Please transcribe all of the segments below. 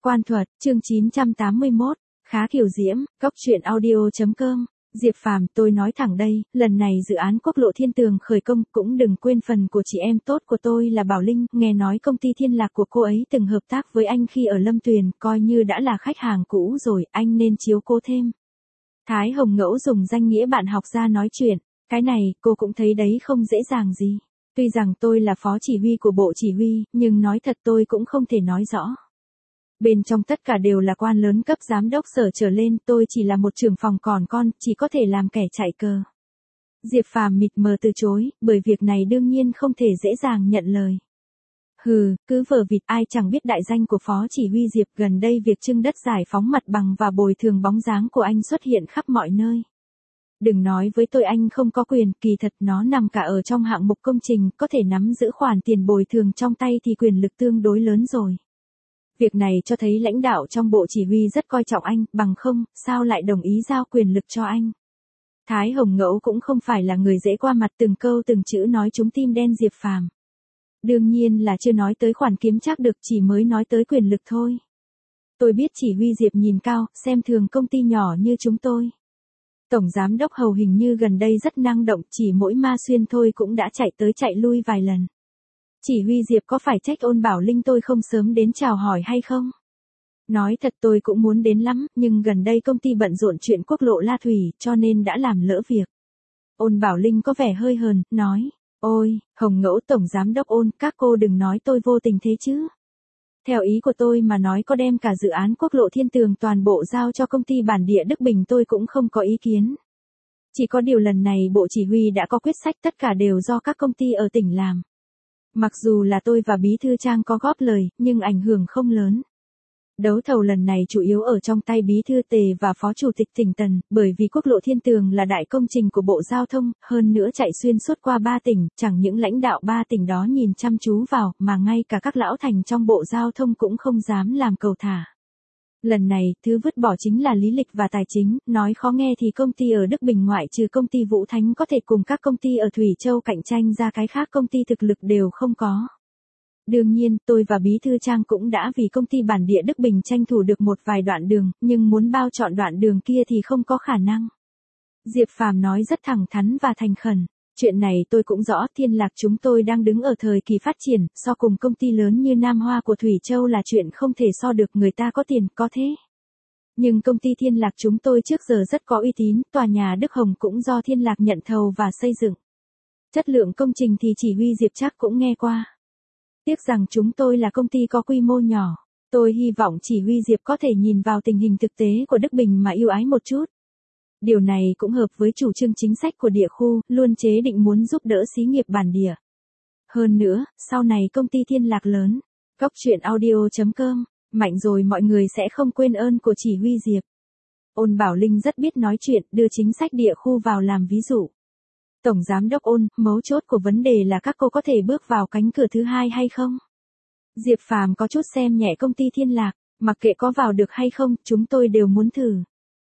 Quan thuật, chương 981, khá kiều diễm, góc truyện audio.com. Diệp Phàm, tôi nói thẳng đây, lần này dự án quốc lộ Thiên Tường khởi công, cũng đừng quên phần của chị em tốt của tôi là Bảo Linh, nghe nói công ty Thiên Lạc của cô ấy từng hợp tác với anh khi ở Lâm Tuyền, coi như đã là khách hàng cũ rồi, anh nên chiếu cố thêm. Thái Hồng Ngẫu dùng danh nghĩa bạn học ra nói chuyện, cái này, cô cũng thấy đấy không dễ dàng gì. Tuy rằng tôi là phó chỉ huy của bộ chỉ huy, nhưng nói thật tôi cũng không thể nói rõ. Bên trong tất cả đều là quan lớn cấp giám đốc sở trở lên, tôi chỉ là một trưởng phòng còn con, chỉ có thể làm kẻ chạy cờ. Diệp Phàm mịt mờ từ chối, bởi việc này đương nhiên không thể dễ dàng nhận lời. Hừ, cứ vờ vịt, ai chẳng biết đại danh của phó chỉ huy Diệp, gần đây việc trưng đất giải phóng mặt bằng và bồi thường bóng dáng của anh xuất hiện khắp mọi nơi. Đừng nói với tôi anh không có quyền, kỳ thật nó nằm cả ở trong hạng mục công trình, có thể nắm giữ khoản tiền bồi thường trong tay thì quyền lực tương đối lớn rồi. Việc này cho thấy lãnh đạo trong bộ chỉ huy rất coi trọng anh, bằng không, sao lại đồng ý giao quyền lực cho anh. Thái Hồng Ngẫu cũng không phải là người dễ qua mặt, từng câu từng chữ nói trúng tim đen Diệp Phàm. Đương nhiên là chưa nói tới khoản kiếm trác được, chỉ mới nói tới quyền lực thôi. Tôi biết chỉ huy Diệp nhìn cao, xem thường công ty nhỏ như chúng tôi. Tổng giám đốc Hầu hình như gần đây rất năng động, chỉ mỗi Ma Xuyên thôi cũng đã chạy tới chạy lui vài lần. Chỉ huy Diệp có phải trách Ôn Bảo Linh tôi không sớm đến chào hỏi hay không? Nói thật tôi cũng muốn đến lắm, nhưng gần đây công ty bận rộn chuyện quốc lộ La Thủy, cho nên đã làm lỡ việc. Ôn Bảo Linh có vẻ hơi hờn, nói, ôi, Hồng Ngẫu tổng giám đốc Ôn, các cô đừng nói tôi vô tình thế chứ. Theo ý của tôi mà nói, có đem cả dự án quốc lộ Thiên Tường toàn bộ giao cho công ty bản địa Đức Bình tôi cũng không có ý kiến. Chỉ có điều lần này bộ chỉ huy đã có quyết sách, tất cả đều do các công ty ở tỉnh làm. Mặc dù là tôi và Bí thư Trang có góp lời, nhưng ảnh hưởng không lớn. Đấu thầu lần này chủ yếu ở trong tay Bí thư Tề và Phó Chủ tịch tỉnh Tần, bởi vì quốc lộ Thiên Tường là đại công trình của Bộ Giao thông, hơn nữa chạy xuyên suốt qua 3 tỉnh, chẳng những lãnh đạo 3 tỉnh đó nhìn chăm chú vào, mà ngay cả các lão thành trong Bộ Giao thông cũng không dám làm cầu thả. Lần này, thứ vứt bỏ chính là lý lịch và tài chính, nói khó nghe thì công ty ở Đức Bình ngoại trừ công ty Vũ Thánh có thể cùng các công ty ở Thủy Châu cạnh tranh ra, cái khác công ty thực lực đều không có. Đương nhiên, tôi và Bí thư Trang cũng đã vì công ty bản địa Đức Bình tranh thủ được một vài đoạn đường, nhưng muốn bao chọn đoạn đường kia thì không có khả năng. Diệp Phàm nói rất thẳng thắn và thành khẩn. Chuyện này tôi cũng rõ, Thiên Lạc chúng tôi đang đứng ở thời kỳ phát triển, so cùng công ty lớn như Nam Hoa của Thủy Châu là chuyện không thể so được, người ta có tiền, có thế. Nhưng công ty Thiên Lạc chúng tôi trước giờ rất có uy tín, tòa nhà Đức Hồng cũng do Thiên Lạc nhận thầu và xây dựng. Chất lượng công trình thì chỉ huy Diệp chắc cũng nghe qua. Tiếc rằng chúng tôi là công ty có quy mô nhỏ, tôi hy vọng chỉ huy Diệp có thể nhìn vào tình hình thực tế của Đức Bình mà ưu ái một chút. Điều này cũng hợp với chủ trương chính sách của địa khu, luôn chế định muốn giúp đỡ xí nghiệp bản địa. Hơn nữa, sau này công ty Thiên Lạc lớn, góc truyện audio.com, mạnh rồi mọi người sẽ không quên ơn của chỉ huy Diệp. Ôn Bảo Linh rất biết nói chuyện, đưa chính sách địa khu vào làm ví dụ. Tổng giám đốc Ôn, mấu chốt của vấn đề là các cô có thể bước vào cánh cửa thứ hai hay không? Diệp Phàm có chút xem nhẹ công ty Thiên Lạc, mặc kệ có vào được hay không, chúng tôi đều muốn thử.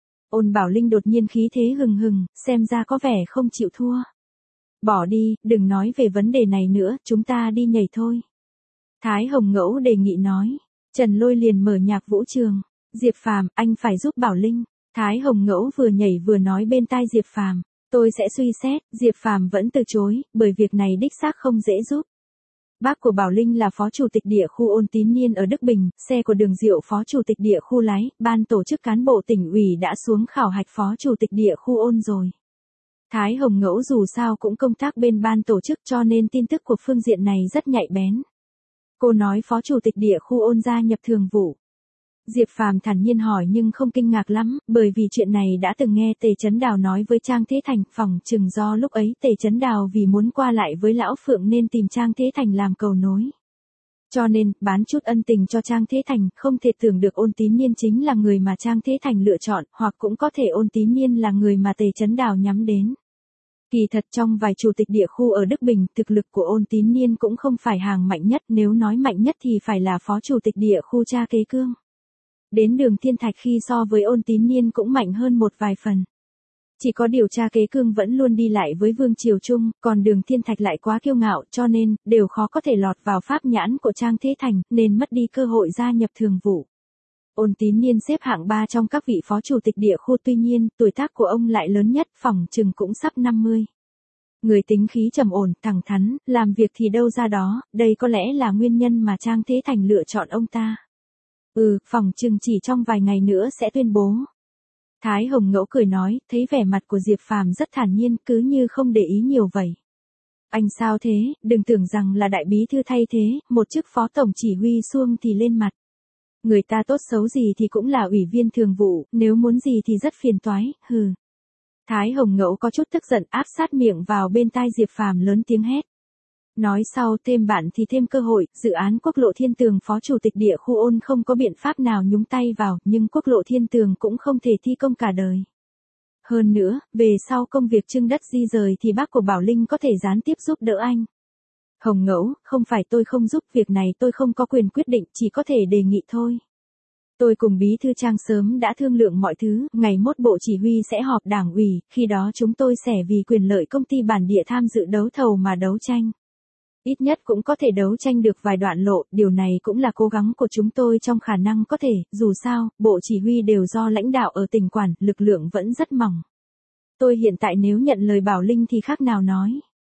Ôn Bảo Linh đột nhiên khí thế hừng hừng, xem ra có vẻ không chịu thua. Bỏ đi, đừng nói về vấn đề này nữa, chúng ta đi nhảy thôi. Thái Hồng Ngẫu đề nghị nói. Trần Lôi liền mở nhạc vũ trường. Diệp Phàm, anh phải giúp Bảo Linh. Thái Hồng Ngẫu vừa nhảy vừa nói bên tai Diệp Phàm. Tôi sẽ suy xét, Diệp Phàm vẫn từ chối, bởi việc này đích xác không dễ giúp. Bác của Bảo Linh là phó chủ tịch địa khu Ôn Tín Niên ở Đức Bình, xe của Đường Diệu phó chủ tịch địa khu lái, ban tổ chức cán bộ tỉnh ủy đã xuống khảo hạch phó chủ tịch địa khu Ôn rồi. Thái Hồng Ngẫu dù sao cũng công tác bên ban tổ chức cho nên tin tức của phương diện này rất nhạy bén. Cô nói phó chủ tịch địa khu Ôn gia nhập thường vụ. Diệp Phàm thản nhiên hỏi nhưng không kinh ngạc lắm, bởi vì chuyện này đã từng nghe Tề Chấn Đào nói với Trang Thế Thành, phỏng chừng do lúc ấy Tề Chấn Đào vì muốn qua lại với Lão Phượng nên tìm Trang Thế Thành làm cầu nối. Cho nên, bán chút ân tình cho Trang Thế Thành, không thể tưởng được Ôn Tín Niên chính là người mà Trang Thế Thành lựa chọn, hoặc cũng có thể Ôn Tín Niên là người mà Tề Chấn Đào nhắm đến. Kỳ thật trong vài chủ tịch địa khu ở Đức Bình, thực lực của Ôn Tín Niên cũng không phải hàng mạnh nhất, nếu nói mạnh nhất thì phải là phó chủ tịch địa khu Cha Kế Cương. Đến Đường Thiên Thạch khi so với Ôn Tín Niên cũng mạnh hơn một vài phần. Chỉ có điều Cha Kế Cương vẫn luôn đi lại với Vương Triều Trung, còn Đường Thiên Thạch lại quá kiêu ngạo cho nên, đều khó có thể lọt vào pháp nhãn của Trang Thế Thành, nên mất đi cơ hội gia nhập thường vụ. Ôn Tín Niên xếp hạng 3 trong các vị phó chủ tịch địa khu, tuy nhiên, tuổi tác của ông lại lớn nhất, phỏng chừng cũng sắp 50. Người tính khí trầm ổn, thẳng thắn, làm việc thì đâu ra đó, đây có lẽ là nguyên nhân mà Trang Thế Thành lựa chọn ông ta. Phỏng chừng chỉ trong vài ngày nữa sẽ tuyên bố. Thái Hồng Ngẫu cười nói, thấy vẻ mặt của Diệp Phàm rất thản nhiên, cứ như không để ý nhiều vậy. Anh sao thế, đừng tưởng rằng là đại bí thư thay thế, một chức phó tổng chỉ huy suông thì lên mặt. Người ta tốt xấu gì thì cũng là ủy viên thường vụ, nếu muốn gì thì rất phiền toái, hừ. Thái Hồng Ngẫu có chút tức giận, áp sát miệng vào bên tai Diệp Phàm lớn tiếng hét. Nói sau, thêm bạn thì thêm cơ hội, dự án quốc lộ Thiên Tường phó chủ tịch địa khu Ôn không có biện pháp nào nhúng tay vào, nhưng quốc lộ Thiên Tường cũng không thể thi công cả đời. Hơn nữa, về sau công việc trưng đất di rời thì bác của Bảo Linh có thể gián tiếp giúp đỡ anh. Hồng Ngẫu, không phải tôi không giúp, việc này tôi không có quyền quyết định, chỉ có thể đề nghị thôi. Tôi cùng bí thư Trang sớm đã thương lượng mọi thứ, ngày mốt bộ chỉ huy sẽ họp đảng ủy, khi đó chúng tôi sẽ vì quyền lợi công ty bản địa tham dự đấu thầu mà đấu tranh. Ít nhất cũng có thể đấu tranh được vài đoạn lộ, điều này cũng là cố gắng của chúng tôi trong khả năng có thể, dù sao, bộ chỉ huy đều do lãnh đạo ở tỉnh quản, lực lượng vẫn rất mỏng. Tôi hiện tại nếu nhận lời Bảo Linh thì khác nào nói.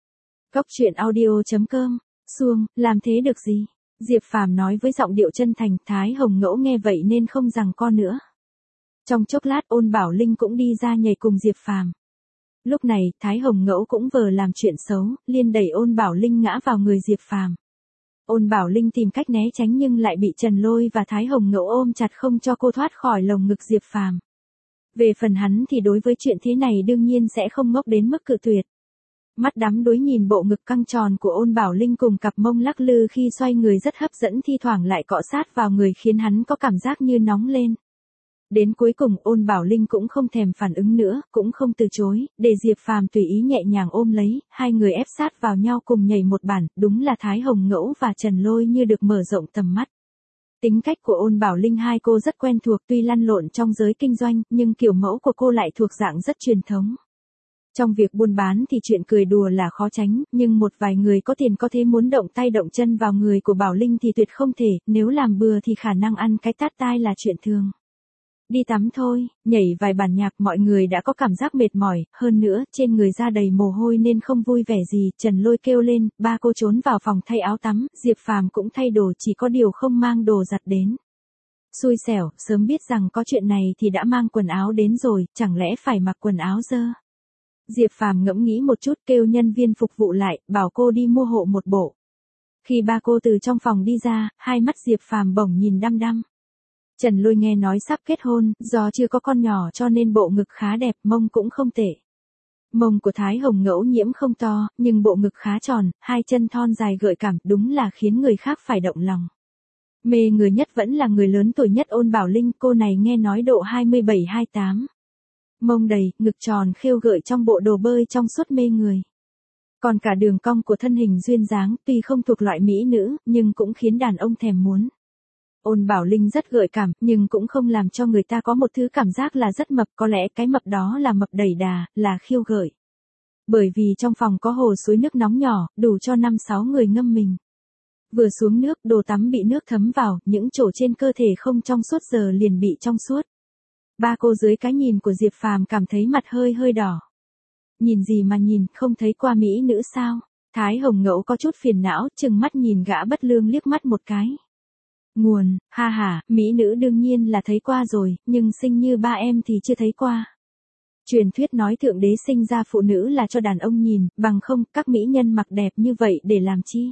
Góc truyện audio.com, Suông, làm thế được gì? Diệp Phàm nói với giọng điệu chân thành. Thái Hồng Ngẫu nghe vậy nên không giằng co nữa. Trong chốc lát Ôn Bảo Linh cũng đi ra nhảy cùng Diệp Phàm. Lúc này, Thái Hồng Ngẫu cũng vờ làm chuyện xấu, liên đẩy Ôn Bảo Linh ngã vào người Diệp Phàm. Ôn Bảo Linh tìm cách né tránh nhưng lại bị Trần Lôi và Thái Hồng Ngẫu ôm chặt không cho cô thoát khỏi lồng ngực Diệp Phàm. Về phần hắn thì đối với chuyện thế này đương nhiên sẽ không ngốc đến mức cự tuyệt. Mắt đắm đuối nhìn bộ ngực căng tròn của Ôn Bảo Linh cùng cặp mông lắc lư khi xoay người rất hấp dẫn, thi thoảng lại cọ sát vào người khiến hắn có cảm giác như nóng lên. Đến cuối cùng Ôn Bảo Linh cũng không thèm phản ứng nữa, cũng không từ chối, để Diệp Phàm tùy ý nhẹ nhàng ôm lấy, hai người ép sát vào nhau cùng nhảy một bản, đúng là Thái Hồng Ngẫu và Trần Lôi như được mở rộng tầm mắt. Tính cách của Ôn Bảo Linh hai cô rất quen thuộc, tuy lăn lộn trong giới kinh doanh, nhưng kiểu mẫu của cô lại thuộc dạng rất truyền thống. Trong việc buôn bán thì chuyện cười đùa là khó tránh, nhưng một vài người có tiền có thế muốn động tay động chân vào người của Bảo Linh thì tuyệt không thể, nếu làm bừa thì khả năng ăn cái tát tai là chuyện thường. Đi tắm thôi, nhảy vài bản nhạc mọi người đã có cảm giác mệt mỏi, hơn nữa, trên người da đầy mồ hôi nên không vui vẻ gì, Trần Lôi kêu lên, ba cô trốn vào phòng thay áo tắm, Diệp Phàm cũng thay đồ, chỉ có điều không mang đồ giặt đến. Xui xẻo, sớm biết rằng có chuyện này thì đã mang quần áo đến rồi, chẳng lẽ phải mặc quần áo dơ. Diệp Phàm ngẫm nghĩ một chút kêu nhân viên phục vụ lại, bảo cô đi mua hộ một bộ. Khi ba cô từ trong phòng đi ra, hai mắt Diệp Phàm bỗng nhìn đăm đăm. Trần Lôi nghe nói sắp kết hôn, do chưa có con nhỏ cho nên bộ ngực khá đẹp, mông cũng không tệ. Mông của Thái Hồng Ngẫu nhiễm không to, nhưng bộ ngực khá tròn, hai chân thon dài gợi cảm, đúng là khiến người khác phải động lòng. Mê người nhất vẫn là người lớn tuổi nhất Ôn Bảo Linh, cô này nghe nói độ 27-28. Mông đầy, ngực tròn khêu gợi trong bộ đồ bơi trong suốt mê người. Còn cả đường cong của thân hình duyên dáng, tuy không thuộc loại mỹ nữ, nhưng cũng khiến đàn ông thèm muốn. Ôn Bảo Linh rất gợi cảm, nhưng cũng không làm cho người ta có một thứ cảm giác là rất mập, có lẽ cái mập đó là mập đẩy đà, là khiêu gợi. Bởi vì trong phòng có hồ suối nước nóng nhỏ, đủ cho 5-6 người ngâm mình. Vừa xuống nước, đồ tắm bị nước thấm vào, những chỗ trên cơ thể không trong suốt giờ liền bị trong suốt. Ba cô dưới cái nhìn của Diệp Phàm cảm thấy mặt hơi hơi đỏ. Nhìn gì mà nhìn, không thấy qua mỹ nữ sao? Thái Hồng Ngẫu có chút phiền não, chừng mắt nhìn gã bất lương liếc mắt một cái. Nguồn, ha ha, mỹ nữ đương nhiên là thấy qua rồi, nhưng sinh như ba em thì chưa thấy qua. Truyền thuyết nói thượng đế sinh ra phụ nữ là cho đàn ông nhìn, bằng không, các mỹ nhân mặc đẹp như vậy để làm chi?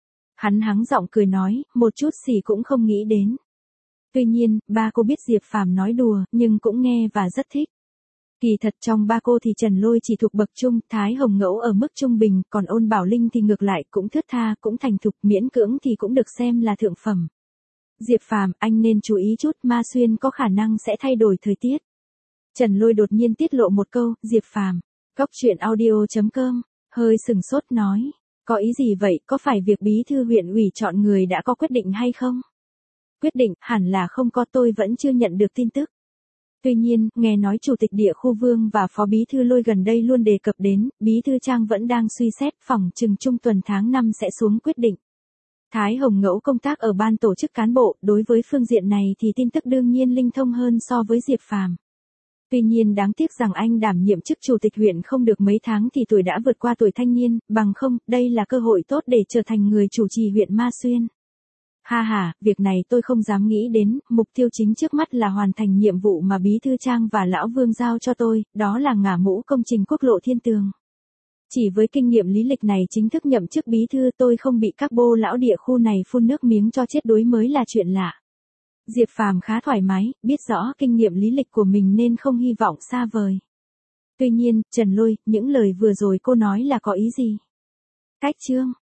Hắn hắng giọng cười nói, một chút gì cũng không nghĩ đến. Tuy nhiên, ba cô biết Diệp Phàm nói đùa, nhưng cũng nghe và rất thích. Kỳ thật trong ba cô thì Trần Lôi chỉ thuộc bậc trung, Thái Hồng Ngẫu ở mức trung bình, còn Ôn Bảo Linh thì ngược lại, cũng thướt tha, cũng thành thục, miễn cưỡng thì cũng được xem là thượng phẩm. Diệp Phàm, anh nên chú ý chút, Ma Xuyên có khả năng sẽ thay đổi thời tiết. Trần Lôi đột nhiên tiết lộ một câu, Diệp Phàm, góc truyện audio.com, hơi sừng sốt nói, có ý gì vậy, có phải việc bí thư huyện ủy chọn người đã có quyết định hay không? Quyết định, hẳn là không có, tôi vẫn chưa nhận được tin tức. Tuy nhiên, nghe nói chủ tịch địa khu Vương và phó bí thư Lôi gần đây luôn đề cập đến, bí thư Trang vẫn đang suy xét, phỏng chừng trung tuần tháng 5 sẽ xuống quyết định. Thái Hồng Ngẫu công tác ở ban tổ chức cán bộ, đối với phương diện này thì tin tức đương nhiên linh thông hơn so với Diệp Phàm. Tuy nhiên đáng tiếc rằng anh đảm nhiệm chức chủ tịch huyện không được mấy tháng thì tuổi đã vượt qua tuổi thanh niên, bằng không, đây là cơ hội tốt để trở thành người chủ trì huyện Ma Xuyên. Ha ha, việc này tôi không dám nghĩ đến, mục tiêu chính trước mắt là hoàn thành nhiệm vụ mà Bí thư Trang và Lão Vương giao cho tôi, đó là ngả mũ công trình quốc lộ Thiên Tường. Chỉ với kinh nghiệm lý lịch này chính thức nhậm chức bí thư tôi không bị các bô lão địa khu này phun nước miếng cho chết đuối mới là chuyện lạ. Diệp Phàm khá thoải mái, biết rõ kinh nghiệm lý lịch của mình nên không hy vọng xa vời. Tuy nhiên, Trần Lôi, những lời vừa rồi cô nói là có ý gì? Cách chương